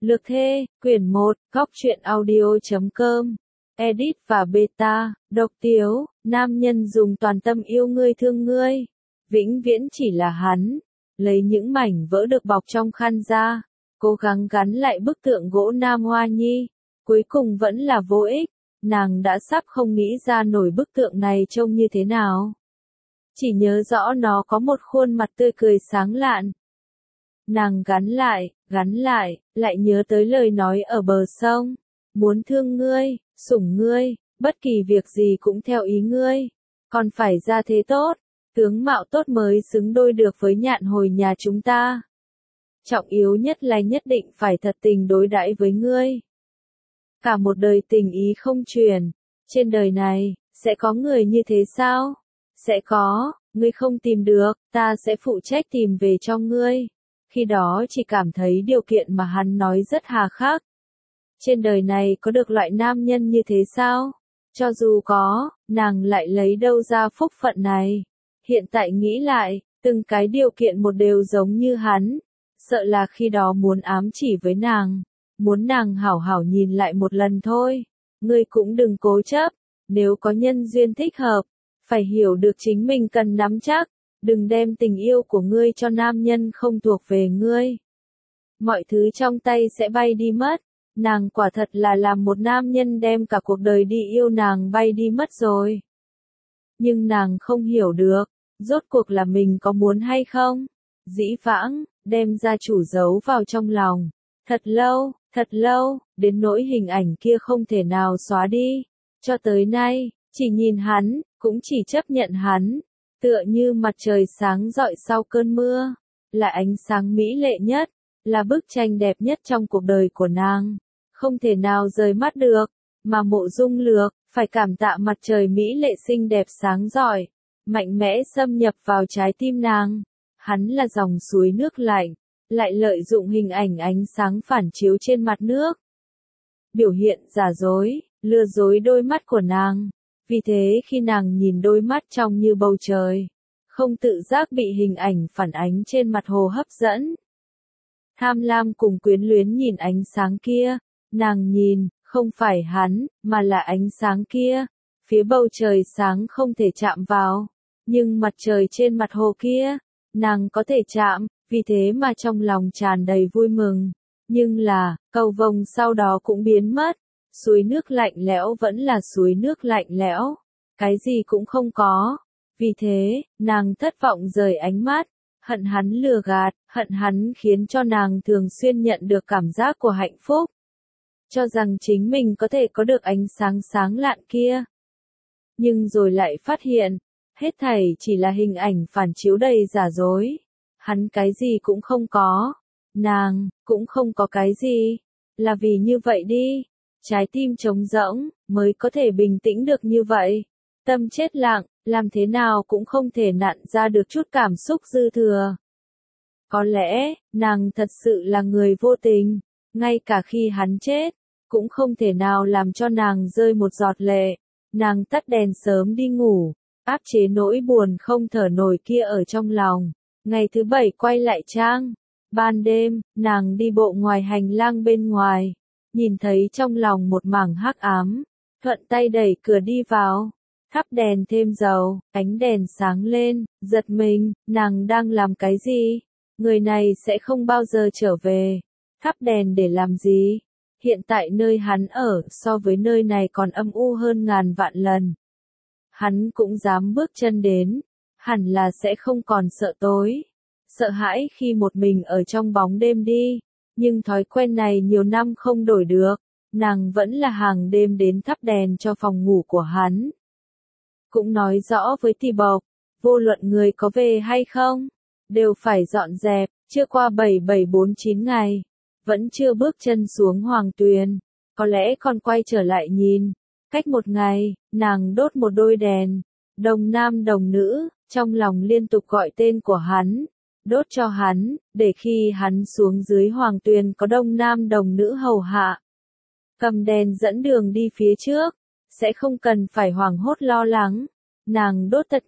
Lược Thê, quyển 1, góc truyện audio.com. Edit và beta, độc tiếu, nam nhân dùng toàn tâm yêu ngươi thương ngươi. Vĩnh viễn chỉ là hắn. Lấy những mảnh vỡ được bọc trong khăn ra. Cố gắng gắn lại bức tượng gỗ Nam Hoa Nhi. Cuối cùng vẫn là vô ích. Nàng đã sắp không nghĩ ra nổi bức tượng này trông như thế nào. Chỉ nhớ rõ nó có một khuôn mặt tươi cười sáng lạn. Nàng gắn lại, lại nhớ tới lời nói ở bờ sông. Muốn thương ngươi, sủng ngươi, bất kỳ việc gì cũng theo ý ngươi. Còn phải ra thế tốt, tướng mạo tốt mới xứng đôi được với nhạn hồi nhà chúng ta. Trọng yếu nhất là nhất định phải thật tình đối đãi với ngươi. Cả một đời tình ý không truyền, trên đời này, sẽ có người như thế sao? Sẽ có, ngươi không tìm được, ta sẽ phụ trách tìm về cho ngươi. Khi đó chỉ cảm thấy điều kiện mà hắn nói rất hà khắc. Trên đời này có được loại nam nhân như thế sao? Cho dù có, nàng lại lấy đâu ra phúc phận này? Hiện tại nghĩ lại, từng cái điều kiện một đều giống như hắn. Sợ là khi đó muốn ám chỉ với nàng. Muốn nàng hảo hảo nhìn lại một lần thôi. Ngươi cũng đừng cố chấp. Nếu có nhân duyên thích hợp, phải hiểu được chính mình cần nắm chắc. Đừng đem tình yêu của ngươi cho nam nhân không thuộc về ngươi. Mọi thứ trong tay sẽ bay đi mất. Nàng quả thật là làm một nam nhân đem cả cuộc đời đi yêu nàng bay đi mất rồi. Nhưng nàng không hiểu được, rốt cuộc là mình có muốn hay không. Dĩ vãng, đem gia chủ giấu vào trong lòng. Thật lâu, đến nỗi hình ảnh kia không thể nào xóa đi. Cho tới nay, chỉ nhìn hắn, cũng chỉ chấp nhận hắn. Tựa như mặt trời sáng rọi sau cơn mưa, là ánh sáng mỹ lệ nhất, là bức tranh đẹp nhất trong cuộc đời của nàng, không thể nào rời mắt được, mà Mộ Dung Lược, phải cảm tạ mặt trời mỹ lệ xinh đẹp sáng rọi, mạnh mẽ xâm nhập vào trái tim nàng. Hắn là dòng suối nước lạnh, lại lợi dụng hình ảnh ánh sáng phản chiếu trên mặt nước. Biểu hiện giả dối, lừa dối đôi mắt của nàng. Vì thế khi nàng nhìn đôi mắt trong như bầu trời, không tự giác bị hình ảnh phản ánh trên mặt hồ hấp dẫn. Tham lam cùng quyến luyến nhìn ánh sáng kia, nàng nhìn, không phải hắn, mà là ánh sáng kia. Phía bầu trời sáng không thể chạm vào, nhưng mặt trời trên mặt hồ kia, nàng có thể chạm, vì thế mà trong lòng tràn đầy vui mừng. Nhưng là, cầu vồng sau đó cũng biến mất. Suối nước lạnh lẽo vẫn là suối nước lạnh lẽo. Cái gì cũng không có. Vì thế, nàng thất vọng rời ánh mắt. Hận hắn lừa gạt, hận hắn khiến cho nàng thường xuyên nhận được cảm giác của hạnh phúc. Cho rằng chính mình có thể có được ánh sáng sáng lạn kia. Nhưng rồi lại phát hiện, hết thảy chỉ là hình ảnh phản chiếu đầy giả dối. Hắn cái gì cũng không có. Nàng, cũng không có cái gì. Là vì như vậy đi. Trái tim trống rỗng, mới có thể bình tĩnh được như vậy. Tâm chết lặng, làm thế nào cũng không thể nặn ra được chút cảm xúc dư thừa. Có lẽ, nàng thật sự là người vô tình, ngay cả khi hắn chết, cũng không thể nào làm cho nàng rơi một giọt lệ. Nàng tắt đèn sớm đi ngủ, áp chế nỗi buồn không thở nổi kia ở trong lòng. Ngày thứ 7 quay lại trang. Ban đêm, nàng đi bộ ngoài hành lang bên ngoài. Nhìn thấy trong lòng một mảng hắc ám, thuận tay đẩy cửa đi vào, thắp đèn thêm dầu, ánh đèn sáng lên, giật mình, nàng đang làm cái gì? Người này sẽ không bao giờ trở về. Thắp đèn để làm gì? Hiện tại nơi hắn ở so với nơi này còn âm u hơn ngàn vạn lần. Hắn cũng dám bước chân đến, hẳn là sẽ không còn sợ tối. Sợ hãi khi một mình ở trong bóng đêm đi. Nhưng thói quen này nhiều năm không đổi được, nàng vẫn là hàng đêm đến thắp đèn cho phòng ngủ của hắn. Cũng nói rõ với Tỳ Bộc, vô luận người có về hay không, đều phải dọn dẹp. Chưa qua 7749 ngày, vẫn chưa bước chân xuống Hoàng Tuyền, có lẽ còn quay trở lại nhìn. Cách một ngày, nàng đốt một đôi đèn, đồng nam đồng nữ, trong lòng liên tục gọi tên của hắn. Đốt cho hắn, để khi hắn xuống dưới Hoàng Tuyền có đông nam đồng nữ hầu hạ. Cầm đèn dẫn đường đi phía trước, sẽ không cần phải hoảng hốt lo lắng. Nàng đốt thật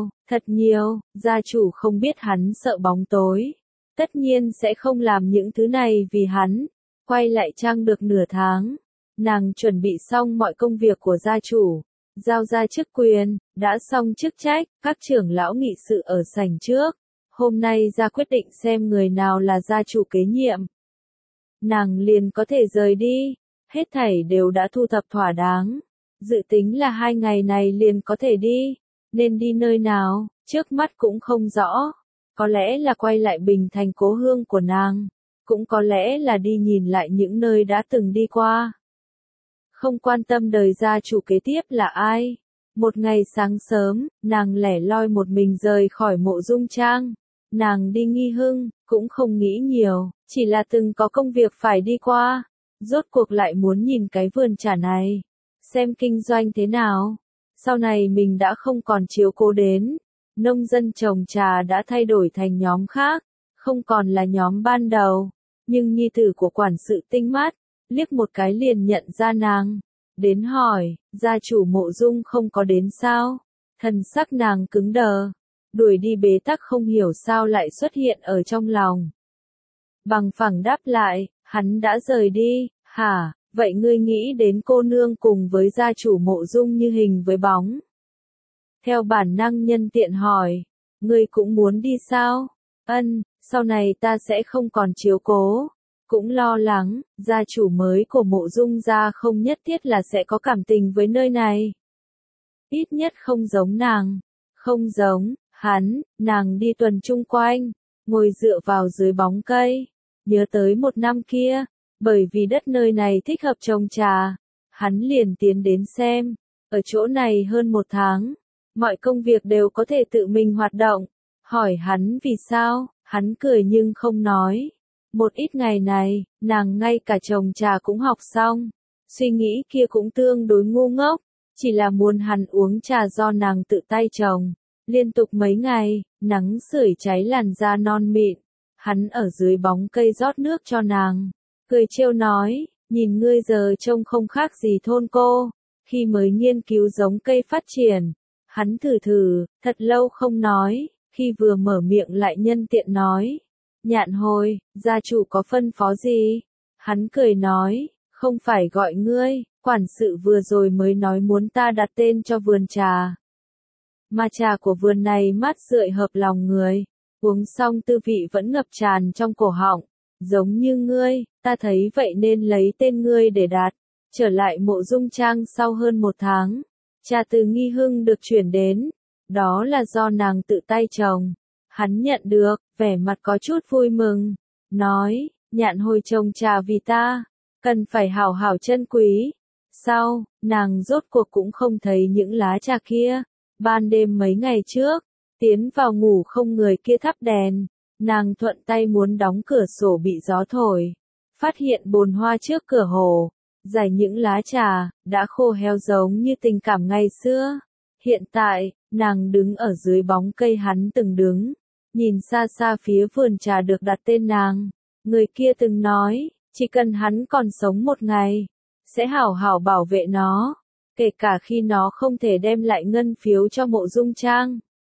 nhiều, gia chủ không biết hắn sợ bóng tối. Tất nhiên sẽ không làm những thứ này vì hắn. Quay lại Trang được nửa tháng, nàng chuẩn bị xong mọi công việc của gia chủ, giao ra chức quyền, đã xong chức trách, các trưởng lão nghị sự ở sảnh trước. Hôm nay ra quyết định xem người nào là gia chủ kế nhiệm. Nàng liền có thể rời đi, hết thảy đều đã thu thập thỏa đáng. Dự tính là 2 ngày này liền có thể đi, nên đi nơi nào, trước mắt cũng không rõ. Có lẽ là quay lại Bình Thành cố hương của nàng, cũng có lẽ là đi nhìn lại những nơi đã từng đi qua. Không quan tâm đời gia chủ kế tiếp là ai. Một ngày sáng sớm, nàng lẻ loi một mình rời khỏi Mộ Dung Trang. Nàng đi Nghi Hưng, cũng không nghĩ nhiều, chỉ là từng có công việc phải đi qua. Rốt cuộc lại muốn nhìn cái vườn trà này, xem kinh doanh thế nào. Sau này mình đã không còn chiếu cố đến. Nông dân trồng trà đã thay đổi thành nhóm khác, không còn là nhóm ban đầu. Nhưng nhi tử của quản sự tinh mắt, liếc một cái liền nhận ra nàng. Đến hỏi, gia chủ Mộ Dung không có đến sao? Thần sắc nàng cứng đờ. Đuổi đi bế tắc không hiểu sao lại xuất hiện ở trong lòng. Bằng phẳng đáp lại, hắn đã rời đi, hả, vậy ngươi nghĩ đến cô nương cùng với gia chủ Mộ Dung như hình với bóng. Theo bản năng nhân tiện hỏi, ngươi cũng muốn đi sao? Ân, sau này ta sẽ không còn chiếu cố. Cũng lo lắng, gia chủ mới của Mộ Dung gia không nhất thiết là sẽ có cảm tình với nơi này. Ít nhất không giống nàng. Không giống, hắn, nàng đi tuần chung quanh, ngồi dựa vào dưới bóng cây. Nhớ tới một năm kia, bởi vì đất nơi này thích hợp trồng trà, hắn liền tiến đến xem. Ở chỗ này hơn 1 tháng, mọi công việc đều có thể tự mình hoạt động. Hỏi hắn vì sao, hắn cười nhưng không nói. Một ít ngày này, nàng ngay cả trồng trà cũng học xong. Suy nghĩ kia cũng tương đối ngu ngốc, chỉ là muốn hắn uống trà do nàng tự tay trồng. Liên tục mấy ngày, nắng sưởi cháy làn da non mịn. Hắn ở dưới bóng cây rót nước cho nàng. Cười trêu nói, nhìn ngươi giờ trông không khác gì thôn cô. Khi mới nghiên cứu giống cây phát triển, hắn thử, thật lâu không nói. Khi vừa mở miệng lại nhân tiện nói. Nhạn hồi, gia chủ có phân phó gì? Hắn cười nói, không phải gọi ngươi, quản sự vừa rồi mới nói muốn ta đặt tên cho vườn trà. Mà trà của vườn này mát rượi hợp lòng người, uống xong tư vị vẫn ngập tràn trong cổ họng, giống như ngươi, ta thấy vậy nên lấy tên ngươi để đặt. Trở lại Mộ Dung Trang sau hơn 1 tháng, trà từ Nghi Hưng được chuyển đến, đó là do nàng tự tay trồng. Hắn nhận được, vẻ mặt có chút vui mừng, nói, Nhạn hồi trồng trà vì ta, cần phải hảo hảo trân quý. Sau, nàng rốt cuộc cũng không thấy những lá trà kia. Ban đêm mấy ngày trước, tiến vào ngủ không người kia thắp đèn, nàng thuận tay muốn đóng cửa sổ bị gió thổi, phát hiện bồn hoa trước cửa hồ, dải những lá trà, đã khô héo giống như tình cảm ngày xưa. Hiện tại, nàng đứng ở dưới bóng cây hắn từng đứng, nhìn xa xa phía vườn trà được đặt tên nàng. Người kia từng nói, chỉ cần hắn còn sống 1 ngày, sẽ hảo hảo bảo vệ nó, kể cả khi nó không thể đem lại ngân phiếu cho Mộ Dung Trang.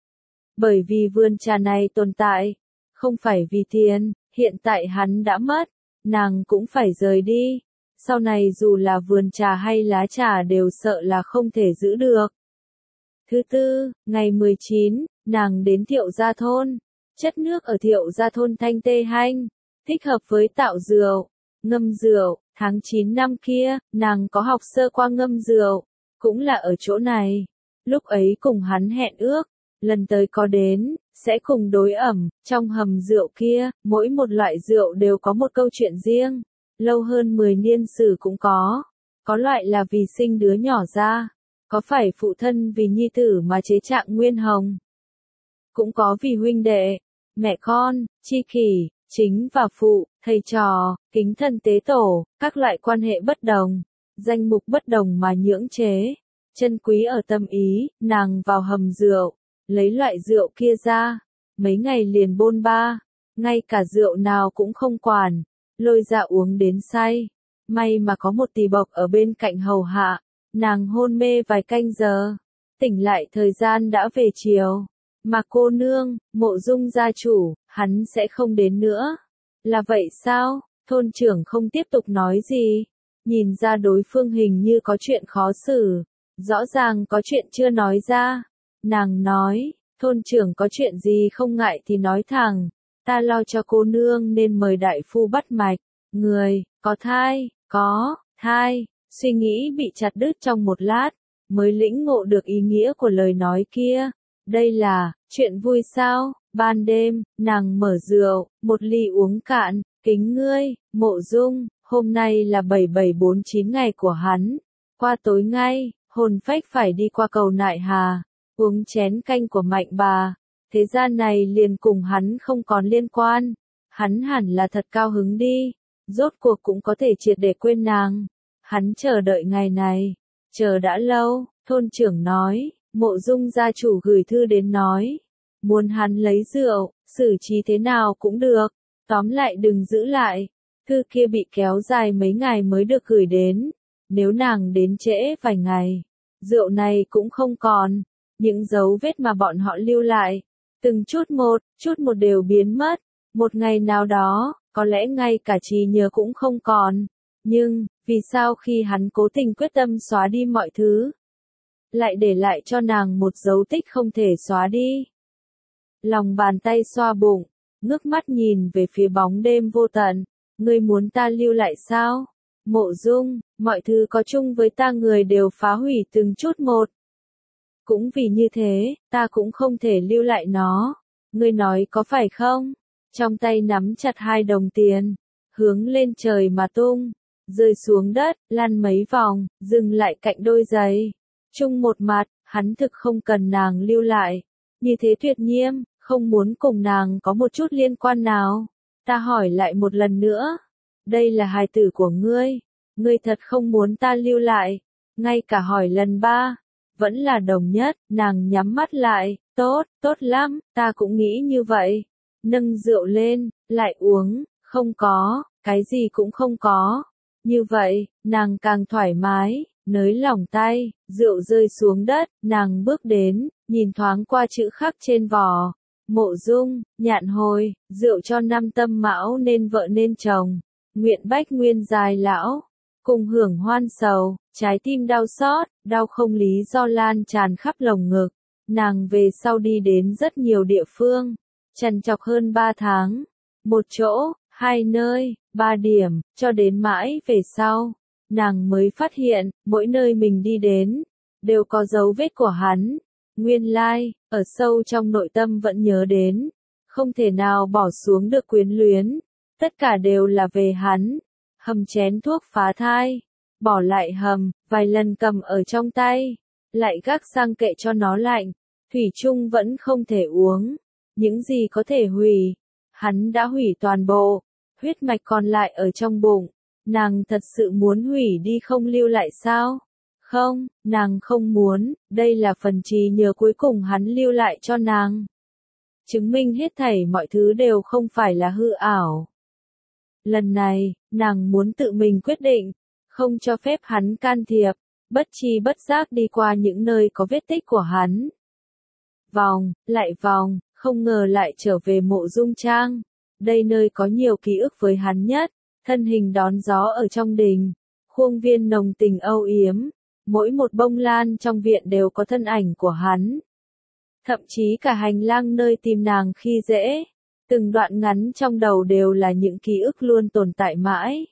Bởi vì vườn trà này tồn tại, không phải vì tiền, hiện tại hắn đã mất, nàng cũng phải rời đi. Sau này dù là vườn trà hay lá trà đều sợ là không thể giữ được. Thứ tư, ngày 19, nàng đến Thiệu Gia Thôn. Chất nước ở Thiệu Gia Thôn thanh tê hanh, thích hợp với tạo rượu, ngâm rượu. Tháng 9 năm kia, nàng có học sơ qua ngâm rượu, cũng là ở chỗ này. Lúc ấy cùng hắn hẹn ước, lần tới có đến, sẽ cùng đối ẩm. Trong hầm rượu kia, mỗi một loại rượu đều có một câu chuyện riêng, lâu hơn 10 niên sử cũng có. Có loại là vì sinh đứa nhỏ ra, có phải phụ thân vì nhi tử mà chế trạng nguyên hồng. Cũng có vì huynh đệ, mẹ con, tri kỷ, chính và phụ, thầy trò, kính thần tế tổ, các loại quan hệ bất đồng, danh mục bất đồng mà nhưỡng chế. Chân quý ở tâm ý, nàng vào hầm rượu, lấy loại rượu kia ra, mấy ngày liền bôn ba, ngay cả rượu nào cũng không quản, lôi ra uống đến say. May mà có một tỳ bộc ở bên cạnh hầu hạ, nàng hôn mê vài canh giờ, tỉnh lại thời gian đã về chiều. Mà cô nương, Mộ Dung gia chủ, hắn sẽ không đến nữa. Là vậy sao? Thôn trưởng không tiếp tục nói gì. Nhìn ra đối phương hình như có chuyện khó xử. Rõ ràng có chuyện chưa nói ra. Nàng nói, thôn trưởng có chuyện gì không ngại thì nói thẳng. Ta lo cho cô nương nên mời đại phu bắt mạch. Người, có thai, có, thai. Suy nghĩ bị chặt đứt trong một lát. Mới lĩnh ngộ được ý nghĩa của lời nói kia. Đây là, chuyện vui sao? Ban đêm, nàng mở rượu, một ly uống cạn. Kính ngươi, Mộ Dung, hôm nay là 7749 ngày của hắn. Qua tối ngay, hồn phách phải đi qua cầu Nại Hà, uống chén canh của Mạnh bà. Thế gian này liền cùng hắn không còn liên quan. Hắn hẳn là thật cao hứng đi. Rốt cuộc cũng có thể triệt để quên nàng. Hắn chờ đợi ngày này. Chờ đã lâu, thôn trưởng nói, Mộ Dung gia chủ gửi thư đến nói. Muốn hắn lấy rượu, xử trí thế nào cũng được. Tóm lại đừng giữ lại. Thư kia bị kéo dài mấy ngày mới được gửi đến. Nếu nàng đến trễ vài ngày, rượu này cũng không còn. Những dấu vết mà bọn họ lưu lại, từng chút một đều biến mất. Một ngày nào đó, có lẽ ngay cả trí nhớ cũng không còn. Nhưng, vì sao khi hắn cố tình quyết tâm xóa đi mọi thứ, lại để lại cho nàng một dấu tích không thể xóa đi? Lòng bàn tay xoa bụng, ngước mắt nhìn về phía bóng đêm vô tận. Ngươi muốn ta lưu lại sao? Mộ Dung, mọi thứ có chung với ta người đều phá hủy từng chút một. Cũng vì như thế, ta cũng không thể lưu lại nó. Ngươi nói có phải không? Trong tay nắm chặt 2 đồng tiền, hướng lên trời mà tung, rơi xuống đất, lăn mấy vòng, dừng lại cạnh đôi giày. Chung một mặt, hắn thực không cần nàng lưu lại. Như thế tuyệt nhiêm, không muốn cùng nàng có một chút liên quan nào. Ta hỏi lại một lần nữa. Đây là hài tử của ngươi. Ngươi thật không muốn ta lưu lại. Ngay cả hỏi lần 3. Vẫn là đồng nhất, nàng nhắm mắt lại. Tốt, tốt lắm, ta cũng nghĩ như vậy. Nâng rượu lên, lại uống. Không có, cái gì cũng không có. Như vậy, nàng càng thoải mái. Nới lỏng tay, rượu rơi xuống đất, nàng bước đến, nhìn thoáng qua chữ khắc trên vỏ. Mộ Dung, nhạn hồi, rượu cho 5 tâm mão nên vợ nên chồng. Nguyện bách nguyên dài lão, cùng hưởng hoan sầu, trái tim đau xót, đau không lý do lan tràn khắp lồng ngực. Nàng về sau đi đến rất nhiều địa phương, trằn trọc hơn 3 tháng. Một chỗ, 2 nơi, 3 điểm, cho đến mãi về sau. Nàng mới phát hiện, mỗi nơi mình đi đến, đều có dấu vết của hắn. Nguyên lai, ở sâu trong nội tâm vẫn nhớ đến. Không thể nào bỏ xuống được quyến luyến. Tất cả đều là về hắn. Hầm chén thuốc phá thai. Bỏ lại hầm, vài lần cầm ở trong tay. Lại gác sang kệ cho nó lạnh. Thủy chung vẫn không thể uống. Những gì có thể hủy, hắn đã hủy toàn bộ. Huyết mạch còn lại ở trong bụng. Nàng thật sự muốn hủy đi không lưu lại sao? Không, nàng không muốn, đây là phần trí nhớ cuối cùng hắn lưu lại cho nàng. Chứng minh hết thảy mọi thứ đều không phải là hư ảo. Lần này, nàng muốn tự mình quyết định, không cho phép hắn can thiệp, bất tri bất giác đi qua những nơi có vết tích của hắn. Vòng, lại vòng, không ngờ lại trở về Mộ Dung Trang. Đây nơi có nhiều ký ức với hắn nhất. Thân hình đón gió ở trong đình, khuôn viên nồng tình âu yếm, mỗi một bông lan trong viện đều có thân ảnh của hắn. Thậm chí cả hành lang nơi tìm nàng khi dễ, từng đoạn ngắn trong đầu đều là những ký ức luôn tồn tại mãi.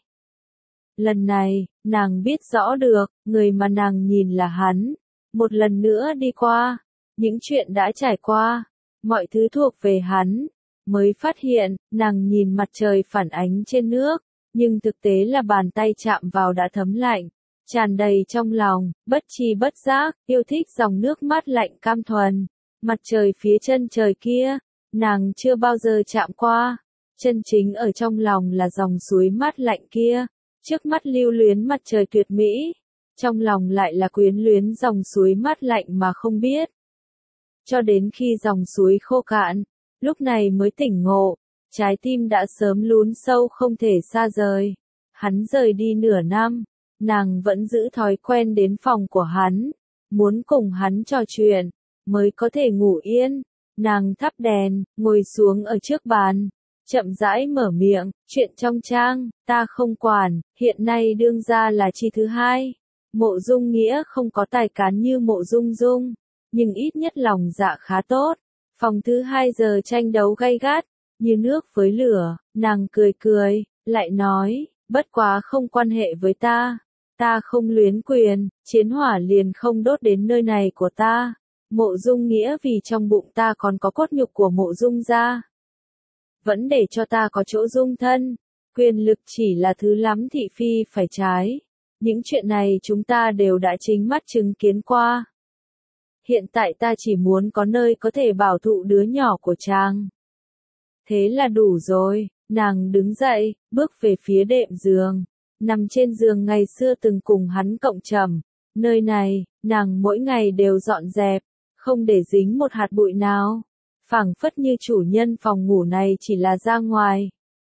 Lần này, nàng biết rõ được, người mà nàng nhìn là hắn. Một lần nữa đi qua, những chuyện đã trải qua, mọi thứ thuộc về hắn. Mới phát hiện, nàng nhìn mặt trời phản ánh trên nước. Nhưng thực tế là bàn tay chạm vào đã thấm lạnh, tràn đầy trong lòng, bất tri bất giác, yêu thích dòng nước mát lạnh cam thuần. Mặt trời phía chân trời kia, nàng chưa bao giờ chạm qua. Chân chính ở trong lòng là dòng suối mát lạnh kia, trước mắt lưu luyến mặt trời tuyệt mỹ, trong lòng lại là quyến luyến dòng suối mát lạnh mà không biết. Cho đến khi dòng suối khô cạn, lúc này mới tỉnh ngộ. Trái tim đã sớm lún sâu không thể xa rời. Hắn rời đi nửa năm, nàng vẫn giữ thói quen đến phòng của hắn, muốn cùng hắn trò chuyện, mới có thể ngủ yên. Nàng thắp đèn, ngồi xuống ở trước bàn, chậm rãi mở miệng, chuyện trong trang, ta không quản, hiện nay đương gia là chi thứ hai. Mộ Dung Nghĩa không có tài cán như Mộ Dung Dung, nhưng ít nhất lòng dạ khá tốt. Phòng thứ hai giờ tranh đấu gay gắt, như nước với lửa, nàng cười cười, lại nói, bất quá không quan hệ với ta. Ta không luyến quyền, chiến hỏa liền không đốt đến nơi này của ta. Mộ Dung Nghĩa vì trong bụng ta còn có cốt nhục của Mộ Dung gia. Vẫn để cho ta có chỗ dung thân. Quyền lực chỉ là thứ lắm thị phi phải trái. Những chuyện này chúng ta đều đã chính mắt chứng kiến qua. Hiện tại ta chỉ muốn có nơi có thể bảo thụ đứa nhỏ của chàng. Thế là đủ rồi, nàng đứng dậy, bước về phía đệm giường. Nằm trên giường ngày xưa từng cùng hắn cộng trầm. Nơi này, nàng mỗi ngày đều dọn dẹp, không để dính một hạt bụi nào. Phảng phất như chủ nhân phòng ngủ này chỉ là ra ngoài.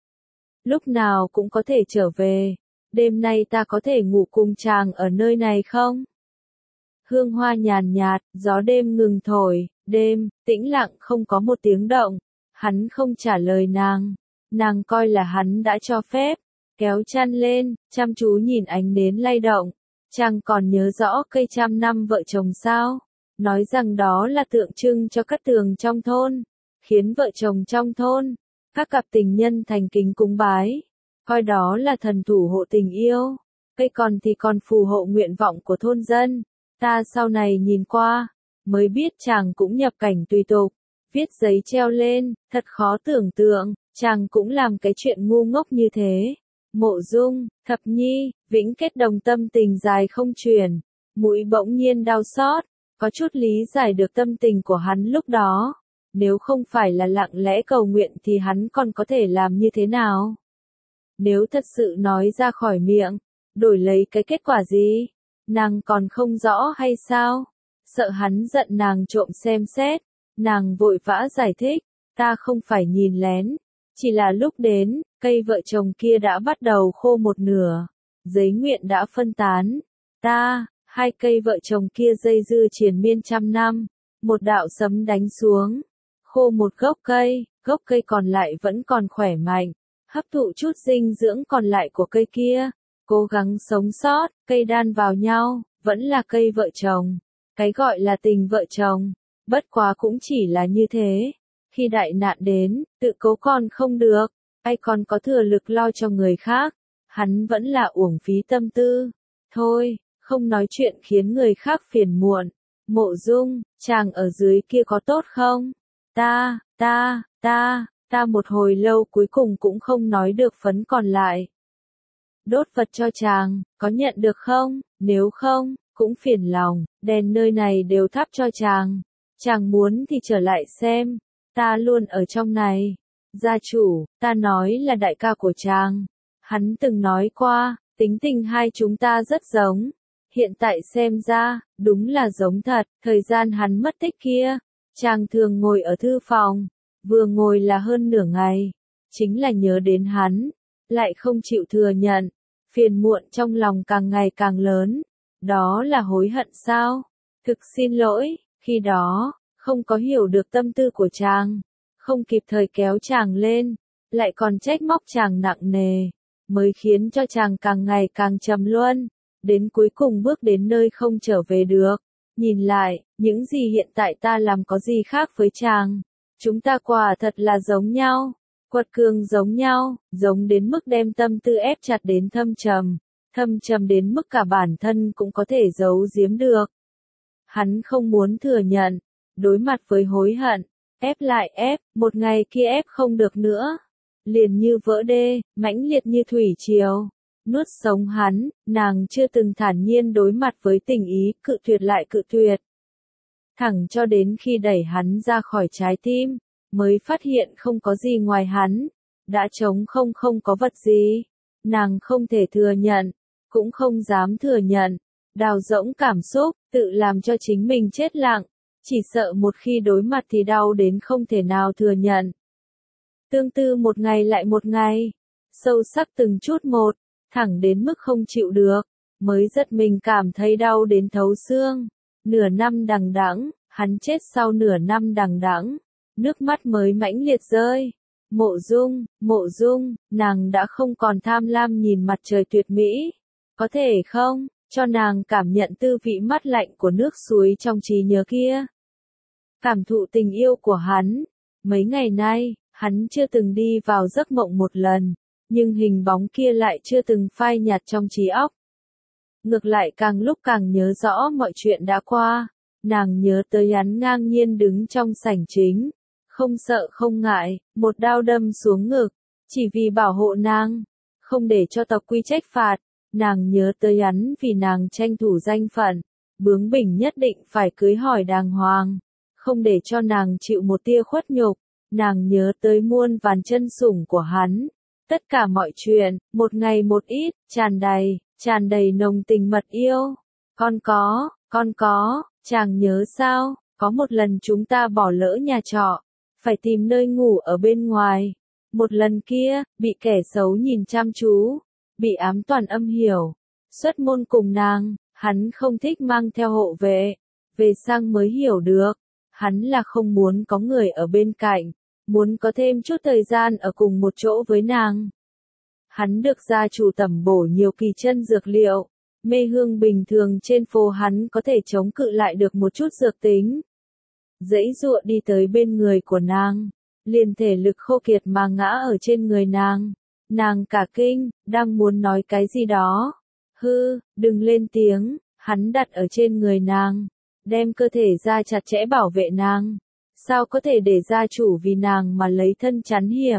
Lúc nào cũng có thể trở về. Đêm nay ta có thể ngủ cùng chàng ở nơi này không? Hương hoa nhàn nhạt, gió đêm ngừng thổi, đêm, tĩnh lặng không có một tiếng động. Hắn không trả lời nàng. Nàng coi là hắn đã cho phép. Kéo chăn lên, chăm chú nhìn ánh nến lay động. Chàng còn nhớ rõ cây 100 năm vợ chồng sao? Nói rằng đó là tượng trưng cho các tường trong thôn. Khiến vợ chồng trong thôn, các cặp tình nhân thành kính cúng bái. Coi đó là thần thủ hộ tình yêu. Cây còn thì còn phù hộ nguyện vọng của thôn dân. Ta sau này nhìn qua, mới biết chàng cũng nhập cảnh tùy tục. Viết giấy treo lên, thật khó tưởng tượng, chàng cũng làm cái chuyện ngu ngốc như thế. Mộ Dung, Thập Nhi, vĩnh kết đồng tâm tình dài không truyền. Mũi bỗng nhiên đau xót, có chút lý giải được tâm tình của hắn lúc đó. Nếu không phải là lặng lẽ cầu nguyện thì hắn còn có thể làm như thế nào? Nếu thật sự nói ra khỏi miệng, đổi lấy cái kết quả gì? Nàng còn không rõ hay sao? Sợ hắn giận nàng trộm xem xét. Nàng vội vã giải thích, ta không phải nhìn lén. Chỉ là lúc đến, cây vợ chồng kia đã bắt đầu khô một nửa. Giấy nguyện đã phân tán. Hai cây vợ chồng kia dây dưa triền miên 100 năm. Một đạo sấm đánh xuống. Khô một gốc cây còn lại vẫn còn khỏe mạnh. Hấp thụ chút dinh dưỡng còn lại của cây kia. Cố gắng sống sót, cây đan vào nhau, vẫn là cây vợ chồng. Cái gọi là tình vợ chồng, bất quá cũng chỉ là như thế. Khi đại nạn đến, tự cố còn không được, ai còn có thừa lực lo cho người khác. Hắn vẫn là uổng phí tâm tư. Thôi, không nói chuyện khiến người khác phiền muộn. Mộ Dung, chàng ở dưới kia có tốt không? Ta một hồi lâu cuối cùng cũng không nói được phấn còn lại. Đốt vật cho chàng, có nhận được không? Nếu không, cũng phiền lòng, đèn nơi này đều thắp cho chàng. Chàng muốn thì trở lại xem, ta luôn ở trong này. Gia chủ, ta nói là đại ca của chàng. Hắn từng nói qua, tính tình hai chúng ta rất giống. Hiện tại xem ra, đúng là giống thật, thời gian hắn mất tích kia. Chàng thường ngồi ở thư phòng, vừa ngồi là hơn nửa ngày. Chính là nhớ đến hắn, lại không chịu thừa nhận. Phiền muộn trong lòng càng ngày càng lớn. Đó là hối hận sao? Thực xin lỗi, khi đó, không có hiểu được tâm tư của chàng. Không kịp thời kéo chàng lên, lại còn trách móc chàng nặng nề. Mới khiến cho chàng càng ngày càng trầm luân. Đến cuối cùng bước đến nơi không trở về được. Nhìn lại, những gì hiện tại ta làm có gì khác với chàng. Chúng ta quả thật là giống nhau. Quật cường giống nhau, giống đến mức đem tâm tư ép chặt đến thâm trầm đến mức cả bản thân cũng có thể giấu giếm được. Hắn không muốn thừa nhận, đối mặt với hối hận, ép lại ép, một ngày kia ép không được nữa. Liền như vỡ đê, mãnh liệt như thủy triều, nuốt sống hắn, nàng chưa từng thản nhiên đối mặt với tình ý, cự tuyệt lại cự tuyệt. Thẳng cho đến khi đẩy hắn ra khỏi trái tim, mới phát hiện không có gì ngoài hắn, đã trống không có vật gì. Nàng không thể thừa nhận, cũng không dám thừa nhận, đào rỗng cảm xúc, tự làm cho chính mình chết lặng, chỉ sợ một khi đối mặt thì đau đến không thể nào thừa nhận. Tương tư một ngày lại một ngày, sâu sắc từng chút một, thẳng đến mức không chịu được, mới giật mình cảm thấy đau đến thấu xương. Nửa năm đằng đẵng, hắn chết sau nửa năm đằng đẵng, nước mắt mới mãnh liệt rơi. Mộ Dung, nàng đã không còn tham lam nhìn mặt trời tuyệt mỹ. Có thể không, cho nàng cảm nhận tư vị mát lạnh của nước suối trong trí nhớ kia. Cảm thụ tình yêu của hắn. Mấy ngày nay, hắn chưa từng đi vào giấc mộng một lần, nhưng hình bóng kia lại chưa từng phai nhạt trong trí óc. Ngược lại càng lúc càng nhớ rõ mọi chuyện đã qua, nàng nhớ tới hắn ngang nhiên đứng trong sảnh chính, không sợ không ngại, một đao đâm xuống ngực, chỉ vì bảo hộ nàng, không để cho tộc quy trách phạt, nàng nhớ tới hắn vì nàng tranh thủ danh phận, bướng bỉnh nhất định phải cưới hỏi đàng hoàng, không để cho nàng chịu một tia khuất nhục, nàng nhớ tới muôn vàn chân sủng của hắn. Tất cả mọi chuyện, một ngày một ít, tràn đầy nồng tình mật yêu. Con có, chàng nhớ sao, có một lần chúng ta bỏ lỡ nhà trọ, phải tìm nơi ngủ ở bên ngoài. Một lần kia, bị kẻ xấu nhìn chăm chú, bị ám toán âm hiểu. Xuất môn cùng nàng, hắn không thích mang theo hộ vệ, về sang mới hiểu được. Hắn là không muốn có người ở bên cạnh, muốn có thêm chút thời gian ở cùng một chỗ với nàng. Hắn được gia chủ tẩm bổ nhiều kỳ chân dược liệu, mê hương bình thường trên phố hắn có thể chống cự lại được một chút dược tính. Giãy giụa đi tới bên người của nàng, liền thể lực khô kiệt mà ngã ở trên người nàng. Nàng cả kinh, đang muốn nói cái gì đó. Hư, đừng lên tiếng, hắn đặt ở trên người nàng, đem cơ thể ra chặt chẽ bảo vệ nàng. Sao có thể để gia chủ vì nàng mà lấy thân chắn hiểm?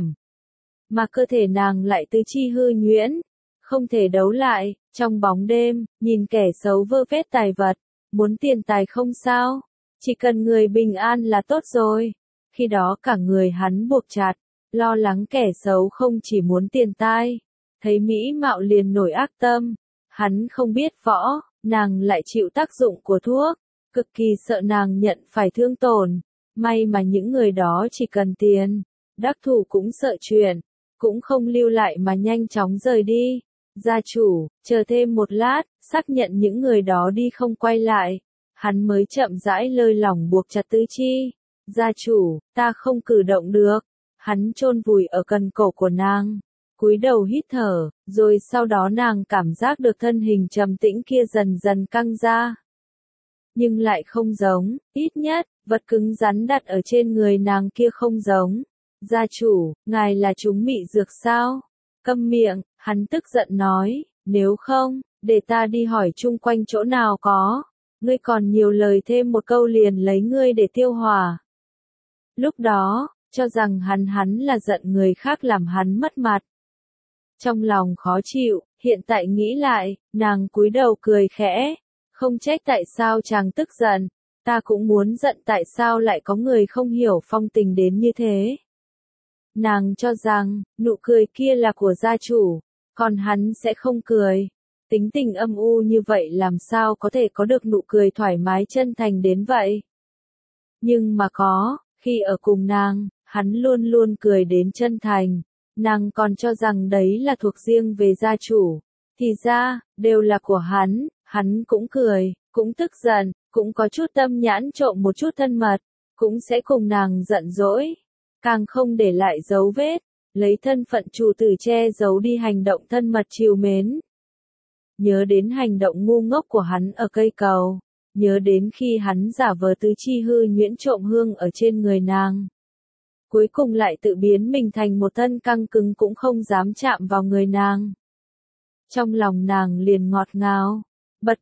Mà cơ thể nàng lại tứ chi hư nhuyễn, không thể đấu lại, trong bóng đêm, nhìn kẻ xấu vơ vét tài vật, muốn tiền tài không sao, chỉ cần người bình an là tốt rồi. Khi đó cả người hắn buộc chặt, lo lắng kẻ xấu không chỉ muốn tiền tai, thấy mỹ mạo liền nổi ác tâm, hắn không biết võ, nàng lại chịu tác dụng của thuốc, cực kỳ sợ nàng nhận phải thương tổn, may mà những người đó chỉ cần tiền, đắc thủ cũng sợ chuyện, cũng không lưu lại mà nhanh chóng rời đi. Gia chủ, chờ thêm một lát, xác nhận những người đó đi không quay lại, hắn mới chậm rãi lơi lỏng buộc chặt tứ chi. Gia chủ, ta không cử động được. Hắn chôn vùi ở cần cổ của nàng, cúi đầu hít thở, rồi sau đó nàng cảm giác được thân hình trầm tĩnh kia dần dần căng ra. Nhưng lại không giống, ít nhất, vật cứng rắn đặt ở trên người nàng kia không giống. Gia chủ, ngài là chúng mị dược sao? Câm miệng, hắn tức giận nói, nếu không, để ta đi hỏi chung quanh chỗ nào có. Ngươi còn nhiều lời thêm một câu liền lấy ngươi để tiêu hỏa. Lúc đó, cho rằng hắn là giận người khác làm hắn mất mặt. Trong lòng khó chịu, hiện tại nghĩ lại, nàng cúi đầu cười khẽ. Không trách tại sao chàng tức giận, ta cũng muốn giận tại sao lại có người không hiểu phong tình đến như thế. Nàng cho rằng, nụ cười kia là của gia chủ, còn hắn sẽ không cười. Tính tình âm u như vậy làm sao có thể có được nụ cười thoải mái chân thành đến vậy. Nhưng mà có, khi ở cùng nàng, hắn luôn luôn cười đến chân thành. Nàng còn cho rằng đấy là thuộc riêng về gia chủ. Thì ra, đều là của hắn cũng cười, cũng tức giận, cũng có chút tâm nhãn trộm một chút thân mật, cũng sẽ cùng nàng giận dỗi. Càng không để lại dấu vết, lấy thân phận chủ tử che giấu đi hành động thân mật trìu mến. Nhớ đến hành động ngu ngốc của hắn ở cây cầu, nhớ đến khi hắn giả vờ tứ chi hư nhuyễn trộm hương ở trên người nàng. Cuối cùng lại tự biến mình thành một thân căng cứng cũng không dám chạm vào người nàng. Trong lòng nàng liền ngọt ngào, bật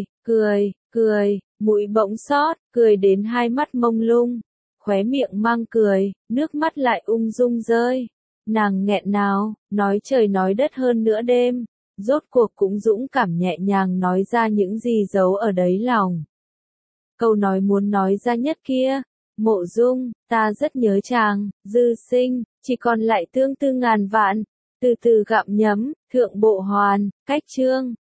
cười, mũi bỗng xót, cười đến hai mắt mông lung, khóe miệng mang cười, nước mắt lại ung dung rơi. Nàng nghẹn ngào, nói trời nói đất hơn nửa đêm, rốt cuộc cũng dũng cảm nhẹ nhàng nói ra những gì giấu ở đáy lòng. Câu nói muốn nói ra nhất kia, Mộ Dung, ta rất nhớ chàng, dư sinh, chỉ còn lại tương tư ngàn vạn, từ từ gặm nhấm, thượng bộ hoàn, cách chương.